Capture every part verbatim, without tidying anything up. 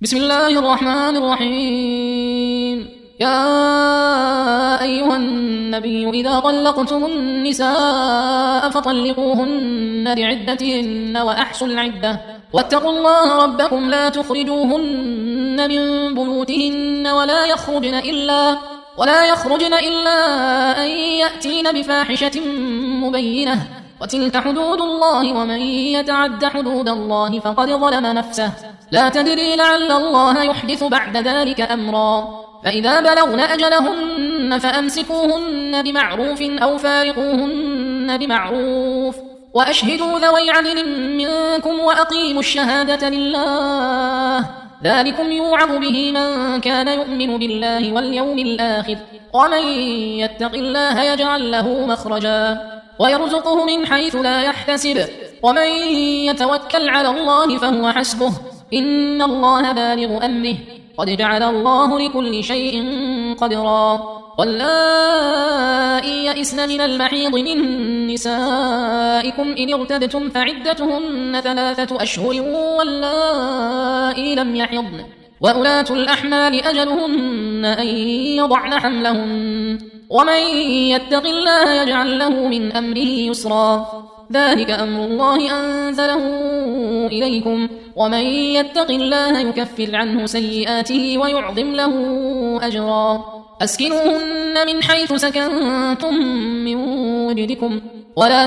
بسم الله الرحمن الرحيم. يا أيها النبي إذا طلقتم النساء فطلقوهن لعدتهن وأحصوا العدة واتقوا الله ربكم لا تخرجوهن من بيوتهن ولا يخرجن إلا ولا يخرجن إلا أن يأتين بفاحشة مبينة وتلك حدود الله ومن يتعد حدود الله فقد ظلم نفسه لا تدري لعل الله يحدث بعد ذلك أمرا. فإذا بلغن أجلهن فأمسكوهن بمعروف أو فارقوهن بمعروف وأشهدوا ذوي عدل منكم وأقيموا الشهادة لله ذلكم يوعظ به من كان يؤمن بالله واليوم الآخر ومن يتق الله يجعل له مخرجا ويرزقه من حيث لا يحتسب ومن يتوكل على الله فهو حسبه إن الله بالغ أمره قد جعل الله لكل شيء قدرا. واللائي يئسن من المحيض من نسائكم إن ارتبتم فعدتهن ثلاثة أشهر واللائي لم يحضن وأولاة الأحمال أجلهن أن يضعن حملهن ومن يتق الله يجعل له من أمره يسرا ذلك أمر الله أنزله إليكم ومن يتق الله يكفر عنه سيئاته ويعظم له أجرا. أسكنوهن من حيث سكنتم من وجدكم ولا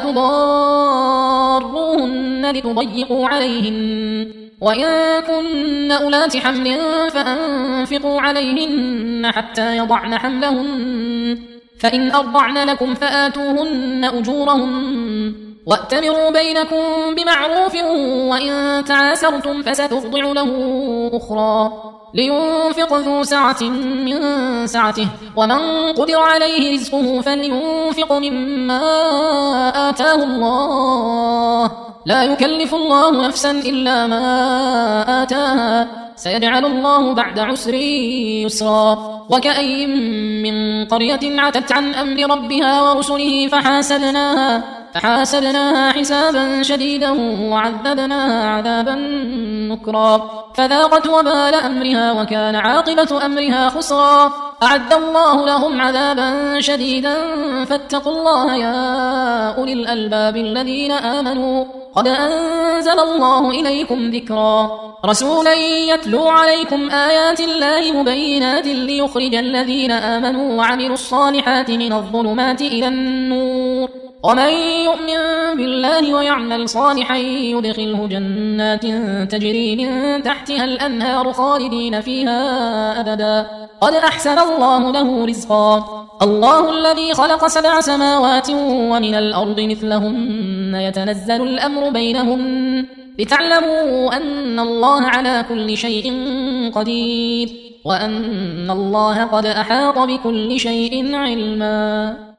تضاروهن لتضيقوا عليهن وإن كن أولات حمل فأنفقوا عليهن حتى يضعن حملهن فإن أرضعن لكم فآتوهن أجورهن وأتمروا بينكم بمعروف وإن تعاسرتم فسترضع له أخرى لينفق ذو سعة من سعته ومن قدر عليه رزقه فلينفق مما آتاه الله لا يكلف الله نفسا إلا ما آتاها سيجعل الله بعد عسر يسرا. وكأي من قرية عتت عن أمر ربها ورسله فحاسبناها فحاسبناها حسابا شديدا وعذبناها عذابا نكرا فذاقت وبال أمرها وكان عاقبة أمرها خسرا. أعد الله لهم عذابا شديدا فاتقوا الله يا أولي الألباب الذين آمنوا قد أنزل الله إليكم ذكرا رسولا يتلو عليكم آيات الله مبينات ليخرج الذين آمنوا وعملوا الصالحات من الظلمات إلى النور ومن يؤمن بالله ويعمل صالحا يدخله جنات تجري من تحتها الأنهار خالدين فيها أبدا قد أحسن الله له رزقا. الله الذي خلق سبع سماوات ومن الأرض مثلهن يتنزل الأمر بينهن لتعلموا أن الله على كل شيء قدير وأن الله قد أحاط بكل شيء علما.